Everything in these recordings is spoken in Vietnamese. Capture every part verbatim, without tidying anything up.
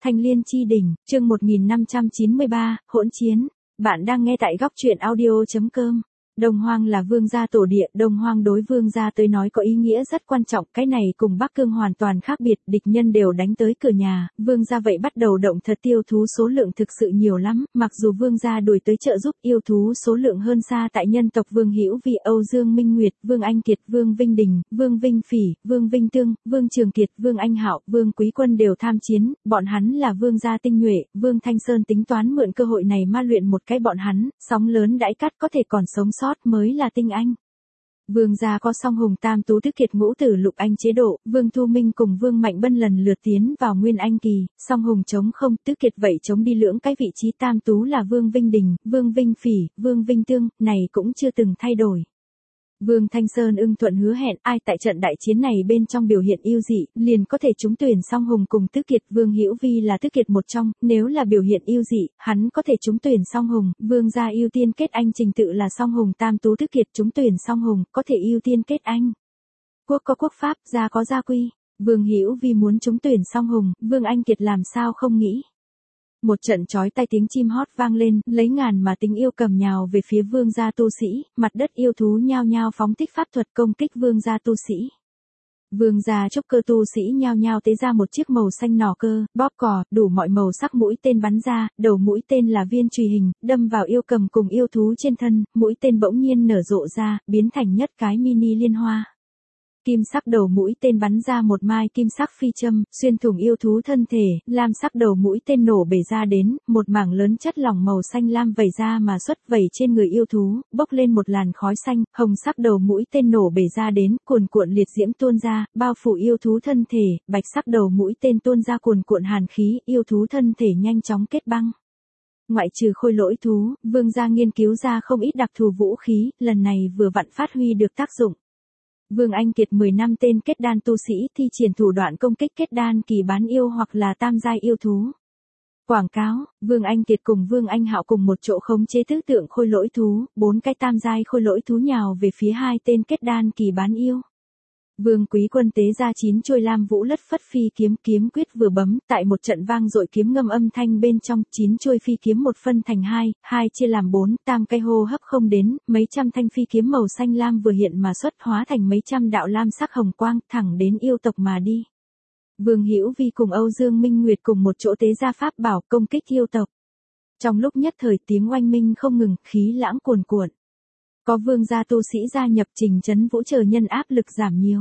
Thanh Liên Chi Đỉnh, chương một nghìn năm trăm chín mươi ba, hỗn chiến. Bạn đang nghe tại góc truyện audio chấm com. Đông Hoang là vương gia tổ địa, Đông Hoang đối vương gia tới nói có ý nghĩa rất quan trọng, cái này cùng Bắc Cương hoàn toàn khác biệt, địch nhân đều đánh tới cửa nhà, vương gia vậy bắt đầu động thật, yêu thú số lượng thực sự nhiều lắm, mặc dù vương gia đuổi tới trợ giúp, yêu thú số lượng hơn xa tại nhân tộc Vương Hữu Vi, Âu Dương Minh Nguyệt, Vương Anh Kiệt, Vương Vinh Đình, Vương Vinh Phỉ, Vương Vinh Tương, Vương Trường Kiệt, Vương Anh Hạo, Vương Quý Quân đều tham chiến, bọn hắn là vương gia tinh nhuệ, Vương Thanh Sơn tính toán mượn cơ hội này ma luyện một cái bọn hắn, sóng lớn đãi cát có thể còn sống sót mới là tinh anh. Vương gia có Song Hùng Tam Tú Tứ Kiệt Ngũ Tử Lục Anh chế độ, Vương Thu Minh cùng Vương Mạnh Bân lần lượt tiến vào Nguyên Anh kỳ, Song Hùng chống không, Tứ Kiệt vậy chống đi lưỡng cái vị trí, Tam Tú là Vương Vinh Đình, Vương Vinh Phỉ, Vương Vinh Tương, này cũng chưa từng thay đổi. Vương Thanh Sơn ưng thuận hứa hẹn, ai tại trận đại chiến này bên trong biểu hiện ưu dị, liền có thể trúng tuyển Song Hùng cùng Tứ Kiệt. Vương Hữu Vi là Tứ Kiệt một trong, nếu là biểu hiện ưu dị, hắn có thể trúng tuyển Song Hùng. Vương gia ưu tiên kết anh trình tự là Song Hùng Tam Tú Tứ Kiệt, trúng tuyển Song Hùng, có thể ưu tiên kết anh. Quốc có quốc pháp, gia có gia quy. Vương Hữu Vi muốn trúng tuyển Song Hùng, Vương Anh Kiệt làm sao không nghĩ. Một trận chói tai tiếng chim hót vang lên, lấy ngàn mà tính yêu cầm nhào về phía vương gia tu sĩ, mặt đất yêu thú nhao nhao phóng thích pháp thuật công kích vương gia tu sĩ. Vương gia trúc cơ tu sĩ nhao nhao tế ra một chiếc màu xanh nỏ cơ, bóp cò, đủ mọi màu sắc mũi tên bắn ra, đầu mũi tên là viên chùy hình, đâm vào yêu cầm cùng yêu thú trên thân, mũi tên bỗng nhiên nở rộ ra, biến thành nhất cái mini liên hoa. Kim sắc đầu mũi tên bắn ra một mai kim sắc phi châm, xuyên thủng yêu thú thân thể, lam sắc đầu mũi tên nổ bể ra đến, một mảng lớn chất lỏng màu xanh lam vẩy ra mà xuất vẩy trên người yêu thú, bốc lên một làn khói xanh, hồng sắc đầu mũi tên nổ bể ra đến, cuồn cuộn liệt diễm tuôn ra, bao phủ yêu thú thân thể, bạch sắc đầu mũi tên tuôn ra cuồn cuộn hàn khí, yêu thú thân thể nhanh chóng kết băng. Ngoại trừ khôi lỗi thú, vương gia nghiên cứu ra không ít đặc thù vũ khí, lần này vừa vặn phát huy được tác dụng. Vương Anh Kiệt mười năm tên kết đan tu sĩ thi triển thủ đoạn công kích kết đan kỳ bán yêu hoặc là tam giai yêu thú. Quảng cáo, Vương Anh Kiệt cùng Vương Anh Hạo cùng một chỗ khống chế tứ tượng khôi lỗi thú, bốn cái tam giai khôi lỗi thú nhào về phía hai tên kết đan kỳ bán yêu. Vương Quý Quân tế ra chín chuôi lam vũ lất phất phi kiếm, kiếm quyết vừa bấm, tại một trận vang dội kiếm ngâm âm thanh bên trong, chín chuôi phi kiếm một phân thành hai, hai chia làm bốn, tam cây hô hấp không đến, mấy trăm thanh phi kiếm màu xanh lam vừa hiện mà xuất hóa thành mấy trăm đạo lam sắc hồng quang, thẳng đến yêu tộc mà đi. Vương Hữu Vi cùng Âu Dương Minh Nguyệt cùng một chỗ tế ra pháp bảo công kích yêu tộc. Trong lúc nhất thời tiếng oanh minh không ngừng, khí lãng cuồn cuộn. Có vương gia tu sĩ gia nhập Trình Trấn Vũ chờ nhân áp lực giảm nhiều.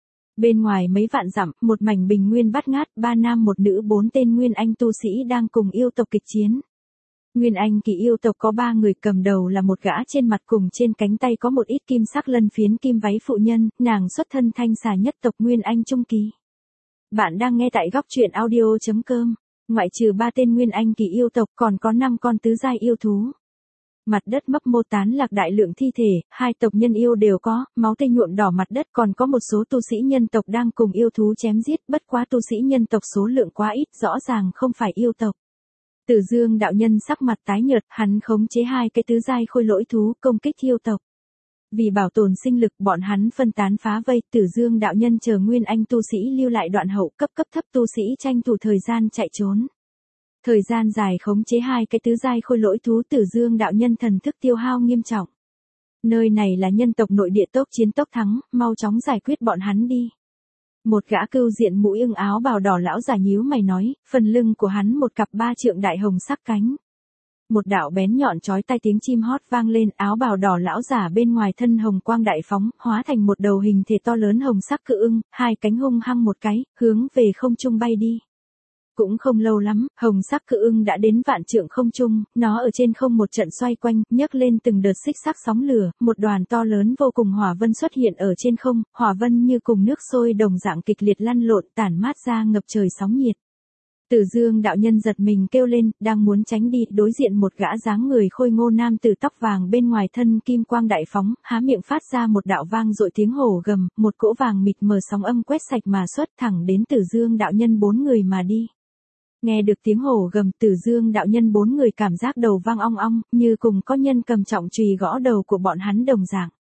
Bên ngoài mấy vạn dặm, một mảnh bình nguyên bát ngát, ba nam một nữ bốn tên Nguyên Anh tu sĩ đang cùng yêu tộc kịch chiến. Nguyên Anh kỳ yêu tộc có ba người, cầm đầu là một gã trên mặt cùng trên cánh tay có một ít kim sắc lân phiến kim váy phụ nhân, nàng xuất thân thanh xà nhất tộc Nguyên Anh trung kỳ. Bạn đang nghe tại góc truyện audio chấm com. Ngoại trừ ba tên Nguyên Anh kỳ yêu tộc còn có năm con tứ giai yêu thú. Mặt đất mấp mô tán lạc đại lượng thi thể, hai tộc nhân yêu đều có, máu tươi nhuộm đỏ mặt đất, còn có một số tu sĩ nhân tộc đang cùng yêu thú chém giết, bất quá tu sĩ nhân tộc số lượng quá ít, rõ ràng không phải yêu tộc. Tử Dương đạo nhân sắc mặt tái nhợt, hắn khống chế hai cái tứ giai khôi lỗi thú công kích yêu tộc. Vì bảo tồn sinh lực, bọn hắn phân tán phá vây, Tử Dương đạo nhân chờ Nguyên Anh tu sĩ lưu lại đoạn hậu, cấp cấp thấp tu sĩ tranh thủ thời gian chạy trốn. Thời gian dài khống chế hai cái tứ giai khôi lỗi thú, Tử Dương đạo nhân thần thức tiêu hao nghiêm trọng. Nơi này là nhân tộc nội địa, tốc chiến tốc thắng, mau chóng giải quyết bọn hắn đi. Một gã cưu diện mũi ưng áo bào đỏ lão giả nhíu mày nói, phần lưng của hắn một cặp ba trượng đại hồng sắc cánh. Một đạo bén nhọn chói tai tiếng chim hót vang lên, áo bào đỏ lão giả bên ngoài thân hồng quang đại phóng, hóa thành một đầu hình thể to lớn hồng sắc cự ưng, hai cánh hung hăng một cái, hướng về không trung bay đi. Cũng không lâu lắm, hồng sắc cự ưng đã đến vạn trượng không trung, nó ở trên không một trận xoay quanh, nhấc lên từng đợt xích sắc sóng lửa, một đoàn to lớn vô cùng hỏa vân xuất hiện ở trên không, hỏa vân như cùng nước sôi đồng dạng kịch liệt lăn lộn tản mát ra ngập trời sóng nhiệt. Tử Dương đạo nhân giật mình kêu lên, đang muốn tránh đi, đối diện một gã dáng người khôi ngô nam tử tóc vàng bên ngoài thân kim quang đại phóng, há miệng phát ra một đạo vang dội tiếng hổ gầm, một cỗ vàng mịt mờ sóng âm quét sạch mà xuất thẳng đến Tử Dương đạo nhân bốn người mà đi. Nghe được tiếng hổ gầm, Tử Dương đạo nhân bốn người cảm giác đầu vang ong ong, như cùng có nhân cầm trọng chùy gõ đầu của bọn hắn đồng dạng.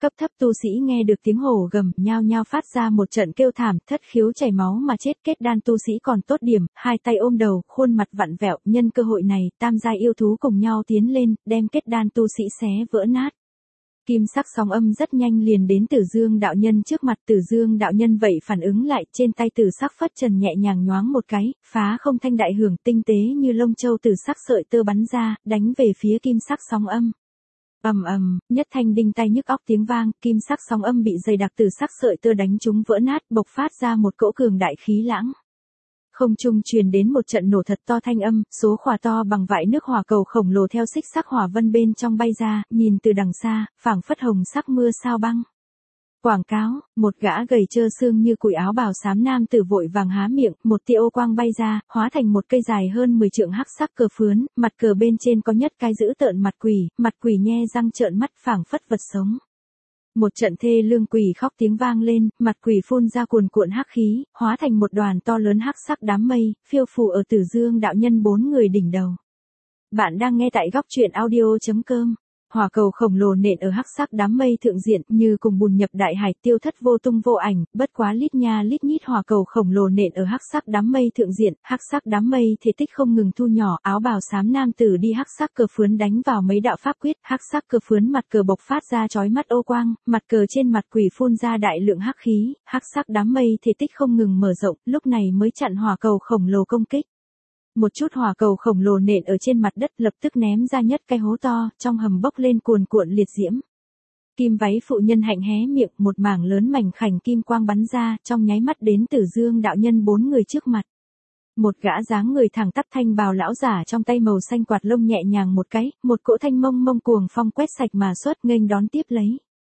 Cấp thấp tu sĩ nghe được tiếng hổ gầm, nhao nhao phát ra một trận kêu thảm, thất khiếu chảy máu mà chết. Kết đan tu sĩ còn tốt điểm, hai tay ôm đầu, khuôn mặt vặn vẹo. Nhân cơ hội này, tam giai yêu thú cùng nhau tiến lên, đem kết đan tu sĩ xé vỡ nát. Kim sắc sóng âm rất nhanh liền đến Tử Dương đạo nhân trước mặt. Tử Dương đạo nhân vậy phản ứng lại, trên tay tử sắc phất trần nhẹ nhàng nhoáng một cái, phá không thanh đại hưởng, tinh tế như lông châu tử sắc sợi tơ bắn ra, đánh về phía kim sắc sóng âm. Ầm ầm, nhất thanh đinh tai nhức óc tiếng vang, kim sắc sóng âm bị dày đặc tử sắc sợi tơ đánh trúng vỡ nát, bộc phát ra một cỗ cường đại khí lãng. Không trung truyền đến một trận nổ thật to thanh âm, số khỏa to bằng vại nước hỏa cầu khổng lồ theo xích sắc hỏa vân bên trong bay ra, nhìn từ đằng xa, phảng phất hồng sắc mưa sao băng. Quảng cáo, một gã gầy trơ xương như củi áo bào xám nam tử vội vàng há miệng, một tia ô quang bay ra, hóa thành một cây dài hơn mười trượng hắc sắc cờ phướn, mặt cờ bên trên có nhất cái dữ tợn mặt quỷ, mặt quỷ nhe răng trợn mắt phảng phất vật sống. Một trận thê lương quỷ khóc tiếng vang lên, mặt quỷ phun ra cuồn cuộn hắc khí, hóa thành một đoàn to lớn hắc sắc đám mây, phiêu phù ở Tử Dương đạo nhân bốn người đỉnh đầu. Bạn đang nghe tại góc truyện audio chấm com. Hỏa cầu khổng lồ nện ở hắc sắc đám mây thượng diện, như cùng bùn nhập đại hải, tiêu thất vô tung vô ảnh, bất quá lít nha lít nhít hỏa cầu khổng lồ nện ở hắc sắc đám mây thượng diện, hắc sắc đám mây thể tích không ngừng thu nhỏ, áo bào xám nam tử đi hắc sắc cờ phướn đánh vào mấy đạo pháp quyết, hắc sắc cờ phướn mặt cờ bộc phát ra chói mắt ô quang, mặt cờ trên mặt quỷ phun ra đại lượng hắc khí, hắc sắc đám mây thể tích không ngừng mở rộng, lúc này mới chặn hỏa cầu khổng lồ công kích. Một chút hỏa cầu khổng lồ nện ở trên mặt đất, lập tức ném ra nhất cái hố to, trong hầm bốc lên cuồn cuộn liệt diễm. Kim váy phụ nhân hạnh hé miệng, một mảng lớn mảnh khảnh kim quang bắn ra, trong nháy mắt đến Tử Dương đạo nhân bốn người trước mặt. Một gã dáng người thẳng tắp thanh bào lão giả trong tay màu xanh quạt lông nhẹ nhàng một cái, một cỗ thanh mông mông cuồng phong quét sạch mà xuất, nghênh đón tiếp lấy.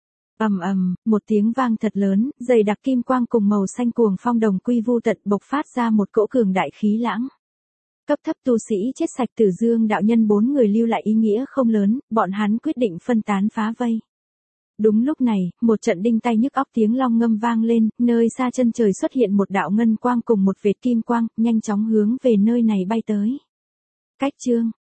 Ầm ầm, một tiếng vang thật lớn, dày đặc kim quang cùng màu xanh cuồng phong đồng quy vu tận, bộc phát ra một cỗ cường đại khí lãng. Cấp thấp tu sĩ chết sạch. Tử Dương đạo nhân bốn người lưu lại ý nghĩa không lớn, bọn hắn quyết định phân tán phá vây. Đúng lúc này, một trận đinh tai nhức óc tiếng long ngâm vang lên, nơi xa chân trời xuất hiện một đạo ngân quang cùng một vệt kim quang, nhanh chóng hướng về nơi này bay tới. Cách chương,